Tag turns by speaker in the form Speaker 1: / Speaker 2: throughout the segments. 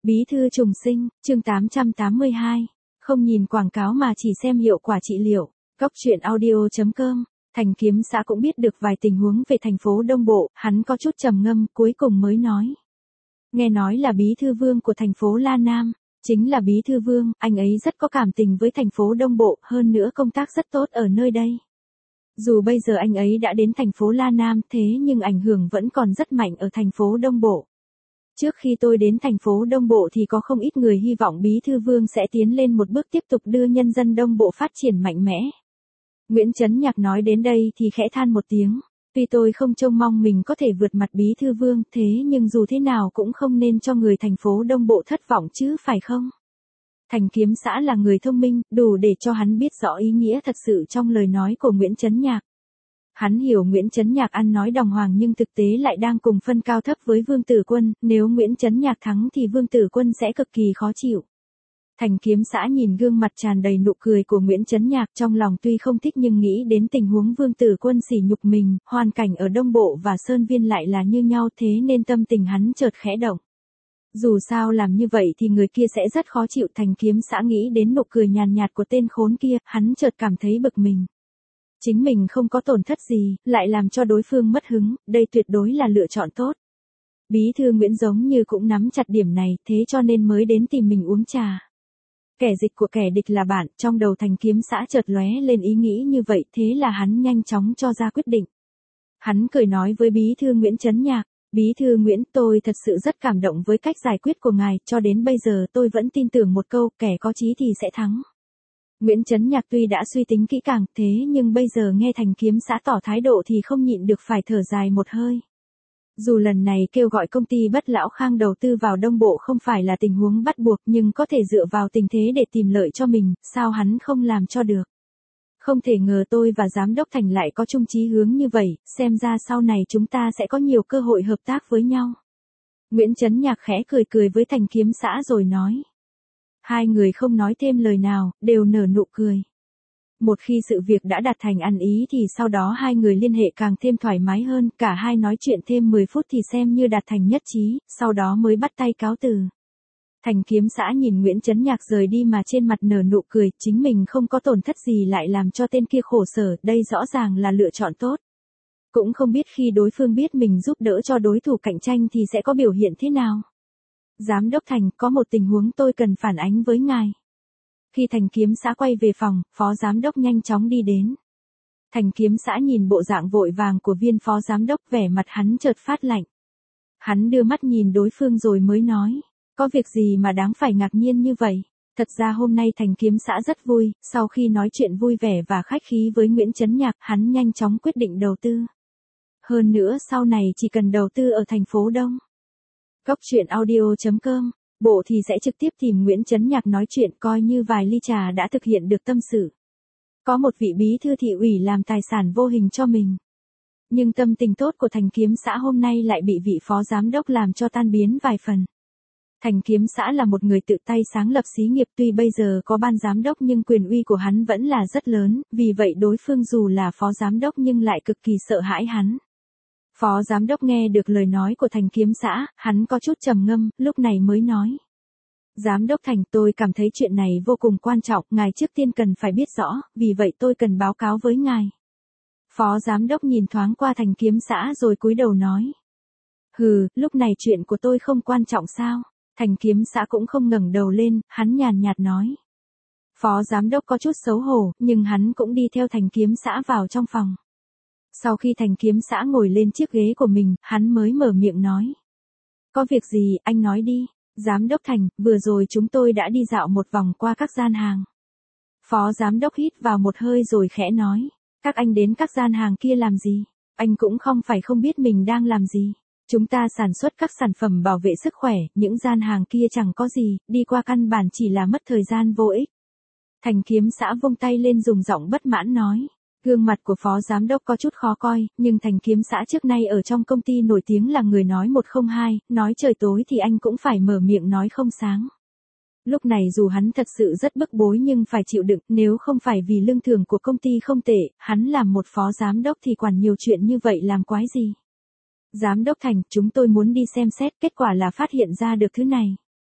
Speaker 1: Bí thư trùng sinh, chương 882. Không nhìn quảng cáo mà chỉ xem hiệu quả trị liệu. Góc truyện audio.com. Thành Kiếm xã cũng biết được vài tình huống về thành phố Đông Bộ, hắn có chút trầm ngâm, cuối cùng mới nói. Nghe nói là bí thư vương của thành phố La Nam. Chính là bí thư vương, anh ấy rất có cảm tình với thành phố Đông Bộ, hơn nữa công tác rất tốt ở nơi đây. Dù bây giờ anh ấy đã đến thành phố La Nam thế nhưng ảnh hưởng vẫn còn rất mạnh ở thành phố Đông Bộ. Trước khi tôi đến thành phố Đông Bộ thì có không ít người hy vọng Bí Thư Vương sẽ tiến lên một bước tiếp tục đưa nhân dân Đông Bộ phát triển mạnh mẽ. Nguyễn Chấn Nhạc nói đến đây thì khẽ than một tiếng. Tuy tôi không trông mong mình có thể vượt mặt Bí Thư Vương thế nhưng dù thế nào cũng không nên cho người thành phố Đông Bộ thất vọng chứ phải không? Thành Kiếm xã là người thông minh, đủ để cho hắn biết rõ ý nghĩa thật sự trong lời nói của Nguyễn Chấn Nhạc. Hắn hiểu Nguyễn Chấn Nhạc ăn nói đàng hoàng nhưng thực tế lại đang cùng phân cao thấp với Vương Tử Quân, nếu Nguyễn Chấn Nhạc thắng thì Vương Tử Quân sẽ cực kỳ khó chịu. Thành Kiếm xã nhìn gương mặt tràn đầy nụ cười của Nguyễn Chấn Nhạc trong lòng tuy không thích nhưng nghĩ đến tình huống Vương Tử Quân sỉ nhục mình, hoàn cảnh ở Đông Bộ và Sơn Viên lại là như nhau thế nên tâm tình hắn chợt khẽ động. Dù sao làm như vậy thì người kia sẽ rất khó chịu. Thành Kiếm xã nghĩ đến nụ cười nhàn nhạt của tên khốn kia, hắn chợt cảm thấy bực mình. Chính mình không có tổn thất gì, lại làm cho đối phương mất hứng, đây tuyệt đối là lựa chọn tốt. Bí thư Nguyễn giống như cũng nắm chặt điểm này, thế cho nên mới đến tìm mình uống trà. Kẻ dịch của kẻ địch là bạn, trong đầu Thành Kiếm xã chợt lóe lên ý nghĩ như vậy, thế là hắn nhanh chóng cho ra quyết định. Hắn cười nói với Bí thư Nguyễn Chấn Nhạc, Bí thư Nguyễn, tôi thật sự rất cảm động với cách giải quyết của ngài, cho đến bây giờ tôi vẫn tin tưởng một câu, kẻ có chí thì sẽ thắng. Nguyễn Chấn Nhạc tuy đã suy tính kỹ càng, thế nhưng bây giờ nghe Thành Kiếm xã tỏ thái độ thì không nhịn được phải thở dài một hơi. Dù lần này kêu gọi công ty Bất Lão Khang đầu tư vào Đông Bộ không phải là tình huống bắt buộc nhưng có thể dựa vào tình thế để tìm lợi cho mình, sao hắn không làm cho được. Không thể ngờ tôi và Giám đốc Thành lại có chung chí hướng như vậy, xem ra sau này chúng ta sẽ có nhiều cơ hội hợp tác với nhau. Nguyễn Chấn Nhạc khẽ cười với Thành Kiếm xã rồi nói. Hai người không nói thêm lời nào, đều nở nụ cười. Một khi sự việc đã đạt thành ăn ý thì sau đó hai người liên hệ càng thêm thoải mái hơn, cả hai nói chuyện thêm 10 phút thì xem như đạt thành nhất trí, sau đó mới bắt tay cáo từ. Thành Kiếm xã nhìn Nguyễn Chấn Nhạc rời đi mà trên mặt nở nụ cười, chính mình không có tổn thất gì lại làm cho tên kia khổ sở, đây rõ ràng là lựa chọn tốt. Cũng không biết khi đối phương biết mình giúp đỡ cho đối thủ cạnh tranh thì sẽ có biểu hiện thế nào. Giám đốc Thành, có một tình huống tôi cần phản ánh với ngài. Khi Thành Kiếm xã quay về phòng, phó giám đốc nhanh chóng đi đến. Thành Kiếm xã nhìn bộ dạng vội vàng của viên phó giám đốc, vẻ mặt hắn chợt phát lạnh. Hắn đưa mắt nhìn đối phương rồi mới nói, có việc gì mà đáng phải ngạc nhiên như vậy? Thật ra hôm nay Thành Kiếm xã rất vui, sau khi nói chuyện vui vẻ và khách khí với Nguyễn Chấn Nhạc, hắn nhanh chóng quyết định đầu tư. Hơn nữa sau này chỉ cần đầu tư ở thành phố Đông. Góc truyện audio.com, bộ thì sẽ trực tiếp tìm Nguyễn Chấn Nhạc nói chuyện, coi như vài ly trà đã thực hiện được tâm sự. Có một vị bí thư thị ủy làm tài sản vô hình cho mình. Nhưng tâm tình tốt của Thành Kiếm xã hôm nay lại bị vị phó giám đốc làm cho tan biến vài phần. Thành Kiếm xã là một người tự tay sáng lập xí nghiệp, tuy bây giờ có ban giám đốc nhưng quyền uy của hắn vẫn là rất lớn, vì vậy đối phương dù là phó giám đốc nhưng lại cực kỳ sợ hãi hắn. Phó giám đốc nghe được lời nói của Thành Kiếm xã, hắn có chút trầm ngâm, lúc này mới nói. Giám đốc Thành, tôi cảm thấy chuyện này vô cùng quan trọng, ngài trước tiên cần phải biết rõ, vì vậy tôi cần báo cáo với ngài. Phó giám đốc nhìn thoáng qua Thành Kiếm xã rồi cúi đầu nói. Hừ, lúc này chuyện của tôi không quan trọng sao? Thành Kiếm xã cũng không ngẩng đầu lên, hắn nhàn nhạt nói. Phó giám đốc có chút xấu hổ, nhưng hắn cũng đi theo Thành Kiếm xã vào trong phòng. Sau khi Thành Kiếm xã ngồi lên chiếc ghế của mình, hắn mới mở miệng nói. Có việc gì, anh nói đi. Giám đốc Thành, vừa rồi chúng tôi đã đi dạo một vòng qua các gian hàng. Phó giám đốc hít vào một hơi rồi khẽ nói. Các anh đến các gian hàng kia làm gì? Anh cũng không phải không biết mình đang làm gì. Chúng ta sản xuất các sản phẩm bảo vệ sức khỏe, những gian hàng kia chẳng có gì, đi qua căn bản chỉ là mất thời gian vô ích. Thành Kiếm xã vung tay lên dùng giọng bất mãn nói. Gương mặt của phó giám đốc có chút khó coi, nhưng Thành Kiếm xã trước nay ở trong công ty nổi tiếng là người nói một không hai, nói trời tối thì anh cũng phải mở miệng nói không sáng. Lúc này dù hắn thật sự rất bức bối nhưng phải chịu đựng, nếu không phải vì lương thưởng của công ty không tệ, hắn làm một phó giám đốc thì quản nhiều chuyện như vậy làm quái gì. Giám đốc Thành, chúng tôi muốn đi xem xét, kết quả là phát hiện ra được thứ này.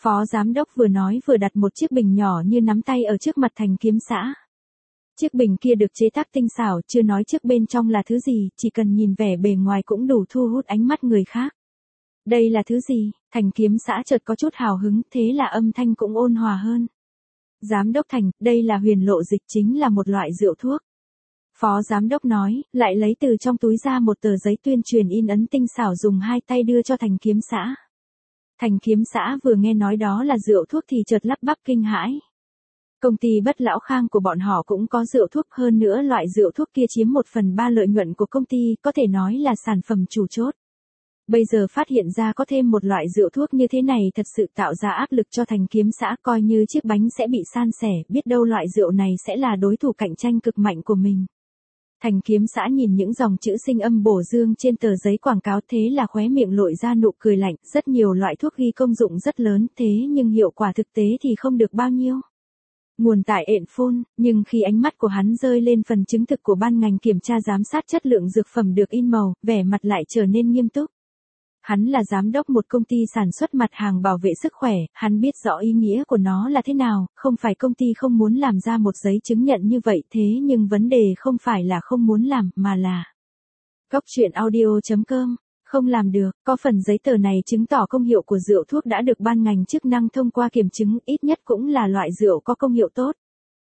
Speaker 1: Phó giám đốc vừa nói vừa đặt một chiếc bình nhỏ như nắm tay ở trước mặt Thành Kiếm xã. Chiếc bình kia được chế tác tinh xảo, chưa nói trước bên trong là thứ gì, chỉ cần nhìn vẻ bề ngoài cũng đủ thu hút ánh mắt người khác. Đây là thứ gì? Thành Kiếm xã chợt có chút hào hứng, thế là âm thanh cũng ôn hòa hơn. Giám đốc Thành, đây là huyền lộ dịch, chính là một loại rượu thuốc. Phó giám đốc nói, lại lấy từ trong túi ra một tờ giấy tuyên truyền in ấn tinh xảo dùng hai tay đưa cho Thành Kiếm xã. Thành Kiếm xã vừa nghe nói đó là rượu thuốc thì chợt lắp bắp kinh hãi. Công ty Bất Lão Khang của bọn họ cũng có rượu thuốc, hơn nữa loại rượu thuốc kia chiếm 1/3 lợi nhuận của công ty, có thể nói là sản phẩm chủ chốt. Bây giờ phát hiện ra có thêm một loại rượu thuốc như thế này thật sự tạo ra áp lực cho Thành Kiếm xã, coi như chiếc bánh sẽ bị san sẻ, biết đâu loại rượu này sẽ là đối thủ cạnh tranh cực mạnh của mình. Thành Kiếm xã nhìn những dòng chữ sinh âm bổ dương trên tờ giấy quảng cáo, thế là khóe miệng lộ ra nụ cười lạnh, rất nhiều loại thuốc ghi công dụng rất lớn, thế nhưng hiệu quả thực tế thì không được bao nhiêu. Nguồn tại ện phôn, nhưng khi ánh mắt của hắn rơi lên phần chứng thực của ban ngành kiểm tra giám sát chất lượng dược phẩm được in màu, vẻ mặt lại trở nên nghiêm túc. Hắn là giám đốc một công ty sản xuất mặt hàng bảo vệ sức khỏe, hắn biết rõ ý nghĩa của nó là thế nào, không phải công ty không muốn làm ra một giấy chứng nhận như vậy, thế nhưng vấn đề không phải là không muốn làm, mà là Goctruyện.audio.com không làm được, có phần giấy tờ này chứng tỏ công hiệu của rượu thuốc đã được ban ngành chức năng thông qua kiểm chứng, ít nhất cũng là loại rượu có công hiệu tốt.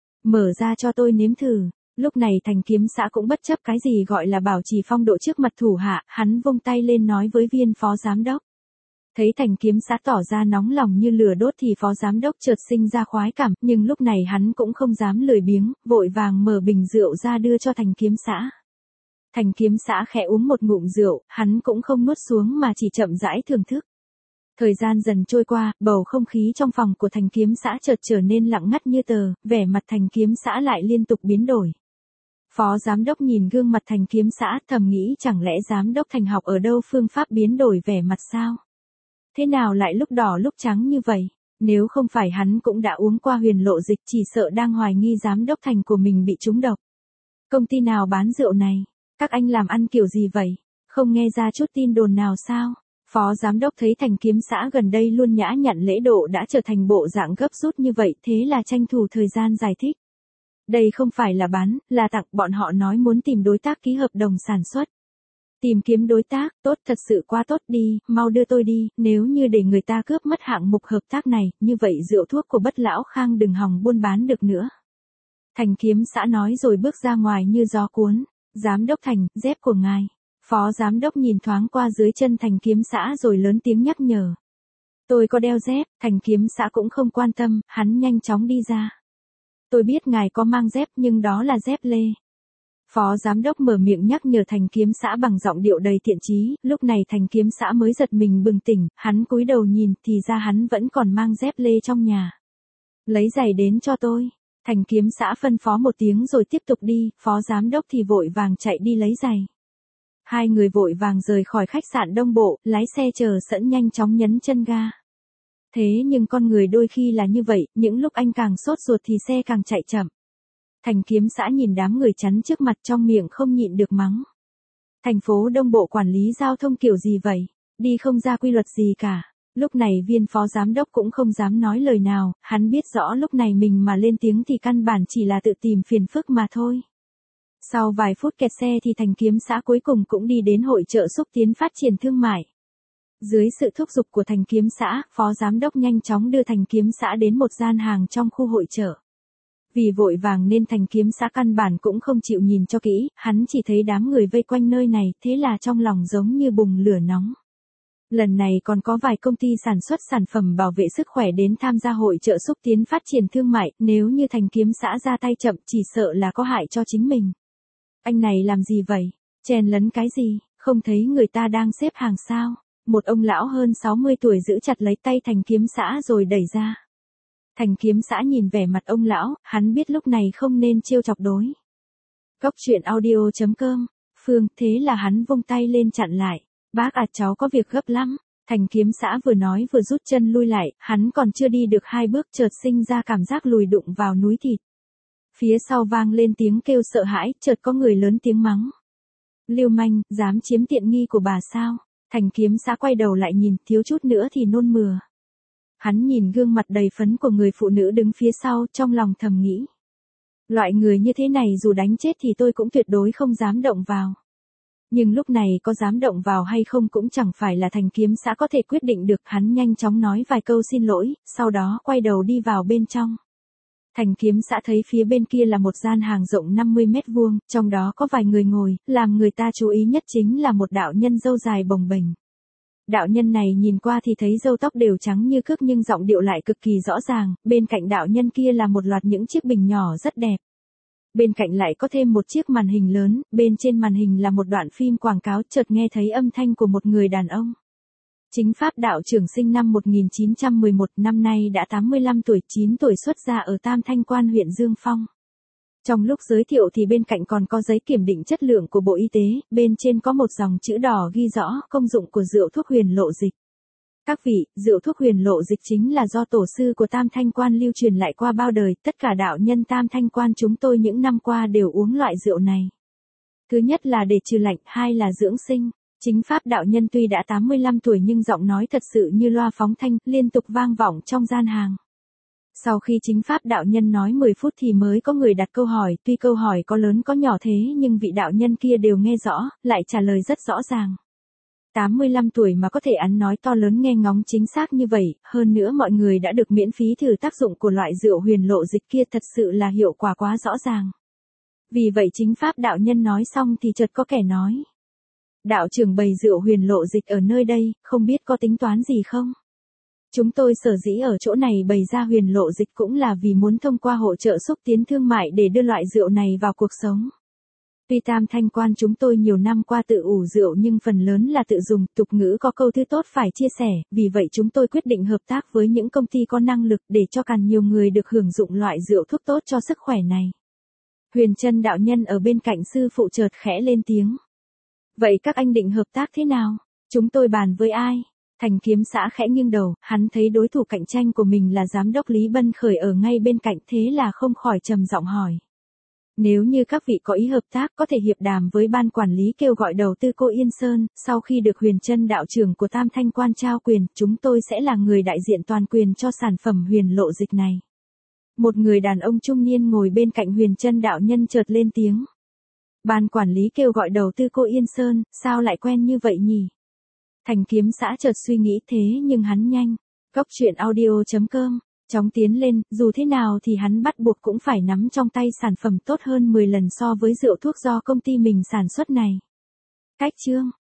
Speaker 1: Mở ra cho tôi nếm thử. Lúc này Thành Kiếm xã cũng bất chấp cái gì gọi là bảo trì phong độ trước mặt thủ hạ, hắn vung tay lên nói với viên phó giám đốc. Thấy Thành Kiếm xã tỏ ra nóng lòng như lửa đốt thì phó giám đốc chợt sinh ra khoái cảm, nhưng lúc này hắn cũng không dám lười biếng, vội vàng mở bình rượu ra đưa cho Thành Kiếm xã. Thành Kiếm xã khẽ uống một ngụm rượu, hắn cũng không nuốt xuống mà chỉ chậm rãi thưởng thức. Thời gian dần trôi qua, bầu không khí trong phòng của Thành Kiếm xã chợt trở nên lặng ngắt như tờ, vẻ mặt Thành Kiếm xã lại liên tục biến đổi. Phó giám đốc nhìn gương mặt Thành Kiếm xã, thầm nghĩ chẳng lẽ giám đốc Thành học ở đâu phương pháp biến đổi vẻ mặt sao? Thế nào lại lúc đỏ lúc trắng như vậy? Nếu không phải hắn cũng đã uống qua huyền lộ dịch, chỉ sợ đang hoài nghi giám đốc Thành của mình bị trúng độc. Công ty nào bán rượu này? Các anh làm ăn kiểu gì vậy? Không nghe ra chút tin đồn nào sao? Phó giám đốc thấy Thành Kiếm xã gần đây luôn nhã nhặn lễ độ đã trở thành bộ dạng gấp rút như vậy, thế là tranh thủ thời gian giải thích. Đây không phải là bán, là tặng, bọn họ nói muốn tìm đối tác ký hợp đồng sản xuất. Tìm kiếm đối tác, tốt, thật sự quá tốt đi, mau đưa tôi đi, nếu như để người ta cướp mất hạng mục hợp tác này, như vậy rượu thuốc của Bất Lão Khang đừng hòng buôn bán được nữa. Thành Kiếm xã nói rồi bước ra ngoài như gió cuốn. Giám đốc Thành, dép của ngài. Phó giám đốc nhìn thoáng qua dưới chân Thành Kiếm xã rồi lớn tiếng nhắc nhở. Tôi có đeo dép, Thành Kiếm xã cũng không quan tâm, hắn nhanh chóng đi ra. Tôi biết ngài có mang dép nhưng đó là dép lê. Phó giám đốc mở miệng nhắc nhở Thành Kiếm xã bằng giọng điệu đầy thiện chí, lúc này Thành Kiếm xã mới giật mình bừng tỉnh, hắn cúi đầu nhìn thì ra hắn vẫn còn mang dép lê trong nhà. Lấy giày đến cho tôi. Thành Kiếm xã phân phó một tiếng rồi tiếp tục đi, phó giám đốc thì vội vàng chạy đi lấy giày. Hai người vội vàng rời khỏi khách sạn Đông Bộ, lái xe chờ sẵn nhanh chóng nhấn chân ga. Thế nhưng con người đôi khi là như vậy, những lúc anh càng sốt ruột thì xe càng chạy chậm. Thành Kiếm xã nhìn đám người chắn trước mặt trong miệng không nhịn được mắng. Thành phố Đông Bộ quản lý giao thông kiểu gì vậy? Đi không ra quy luật gì cả. Lúc này viên phó giám đốc cũng không dám nói lời nào, hắn biết rõ lúc này mình mà lên tiếng thì căn bản chỉ là tự tìm phiền phức mà thôi. Sau vài phút kẹt xe thì Thành Kiếm xã cuối cùng cũng đi đến hội chợ xúc tiến phát triển thương mại. Dưới sự thúc giục của Thành Kiếm xã, phó giám đốc nhanh chóng đưa Thành Kiếm xã đến một gian hàng trong khu hội chợ. Vì vội vàng nên Thành Kiếm xã căn bản cũng không chịu nhìn cho kỹ, hắn chỉ thấy đám người vây quanh nơi này, thế là trong lòng giống như bùng lửa nóng. Lần này còn có vài công ty sản xuất sản phẩm bảo vệ sức khỏe đến tham gia hội chợ xúc tiến phát triển thương mại, nếu như Thành Kiếm xã ra tay chậm chỉ sợ là có hại cho chính mình. Anh này làm gì vậy? Chèn lấn cái gì? Không thấy người ta đang xếp hàng sao? Một ông lão hơn 60 tuổi giữ chặt lấy tay Thành Kiếm xã rồi đẩy ra. Thành Kiếm xã nhìn vẻ mặt ông lão, hắn biết lúc này không nên trêu chọc đối. Goctruyện.audio.com Phương, thế là hắn vung tay lên chặn lại. Bác à, cháu có việc gấp lắm. Thành Kiếm xã vừa nói vừa rút chân lui lại, hắn còn chưa đi được 2 bước chợt sinh ra cảm giác lùi đụng vào núi thịt. Phía sau vang lên tiếng kêu sợ hãi, chợt có người lớn tiếng mắng. Lưu manh, dám chiếm tiện nghi của bà sao? Thành Kiếm xã quay đầu lại nhìn, thiếu chút nữa thì nôn mửa. Hắn nhìn gương mặt đầy phấn của người phụ nữ đứng phía sau, trong lòng thầm nghĩ. Loại người như thế này dù đánh chết thì tôi cũng tuyệt đối không dám động vào. Nhưng lúc này có dám động vào hay không cũng chẳng phải là Thành Kiếm Xã có thể quyết định được. Hắn nhanh chóng nói vài câu xin lỗi, sau đó quay đầu đi vào bên trong. Thành Kiếm Xã thấy phía bên kia là một gian hàng rộng 50 mét vuông, trong đó có vài người ngồi, làm người ta chú ý nhất chính là một đạo nhân râu dài bồng bềnh. Đạo nhân này nhìn qua thì thấy râu tóc đều trắng như cước nhưng giọng điệu lại cực kỳ rõ ràng, bên cạnh đạo nhân kia là một loạt những chiếc bình nhỏ rất đẹp. Bên cạnh lại có thêm một chiếc màn hình lớn, bên trên màn hình là một đoạn phim quảng cáo, chợt nghe thấy âm thanh của một người đàn ông. Chính Pháp đạo trưởng sinh năm 1911, năm nay đã 85 tuổi, 9 tuổi xuất gia ở Tam Thanh Quan huyện Dương Phong. Trong lúc giới thiệu thì bên cạnh còn có giấy kiểm định chất lượng của Bộ Y tế, bên trên có một dòng chữ đỏ ghi rõ công dụng của rượu thuốc huyền lộ dịch. Các vị, rượu thuốc huyền lộ dịch chính là do tổ sư của Tam Thanh Quan lưu truyền lại qua bao đời, tất cả đạo nhân Tam Thanh Quan chúng tôi những năm qua đều uống loại rượu này. Thứ nhất là để trừ lạnh, hai là dưỡng sinh. Chính Pháp đạo nhân tuy đã 85 tuổi nhưng giọng nói thật sự như loa phóng thanh, liên tục vang vọng trong gian hàng. Sau khi Chính Pháp đạo nhân nói 10 phút thì mới có người đặt câu hỏi, tuy câu hỏi có lớn có nhỏ thế nhưng vị đạo nhân kia đều nghe rõ, lại trả lời rất rõ ràng. 85 tuổi mà có thể ăn nói to lớn nghe ngóng chính xác như vậy, hơn nữa mọi người đã được miễn phí thử tác dụng của loại rượu huyền lộ dịch kia, thật sự là hiệu quả quá rõ ràng. Vì vậy Chính Pháp đạo nhân nói xong thì chợt có kẻ nói. Đạo trưởng bày rượu huyền lộ dịch ở nơi đây, không biết có tính toán gì không? Chúng tôi sở dĩ ở chỗ này bày ra huyền lộ dịch cũng là vì muốn thông qua hỗ trợ xúc tiến thương mại để đưa loại rượu này vào cuộc sống. Tuy Tam Thanh Quan chúng tôi nhiều năm qua tự ủ rượu nhưng phần lớn là tự dùng, tục ngữ có câu thứ tốt phải chia sẻ, vì vậy chúng tôi quyết định hợp tác với những công ty có năng lực để cho càng nhiều người được hưởng dụng loại rượu thuốc tốt cho sức khỏe này. Huyền Trân đạo nhân ở bên cạnh sư phụ chợt khẽ lên tiếng. Vậy các anh định hợp tác thế nào? Chúng tôi bàn với ai? Thành Kiếm Xã khẽ nghiêng đầu, hắn thấy đối thủ cạnh tranh của mình là giám đốc Lý Bân Khởi ở ngay bên cạnh, thế là không khỏi trầm giọng hỏi. Nếu như các vị có ý hợp tác có thể hiệp đàm với ban quản lý kêu gọi đầu tư cô Yên Sơn, sau khi được Huyền Trân đạo trưởng của Tam Thanh Quan trao quyền, chúng tôi sẽ là người đại diện toàn quyền cho sản phẩm huyền lộ dịch này. Một người đàn ông trung niên ngồi bên cạnh Huyền Trân đạo nhân chợt lên tiếng. Ban quản lý kêu gọi đầu tư cô Yên Sơn, sao lại quen như vậy nhỉ? Thành Kiếm Xã chợt suy nghĩ thế nhưng hắn nhanh. Góc truyện audio.com, chóng tiến lên, dù thế nào thì hắn bắt buộc cũng phải nắm trong tay sản phẩm tốt hơn 10 lần so với rượu thuốc do công ty mình sản xuất này. Cách chương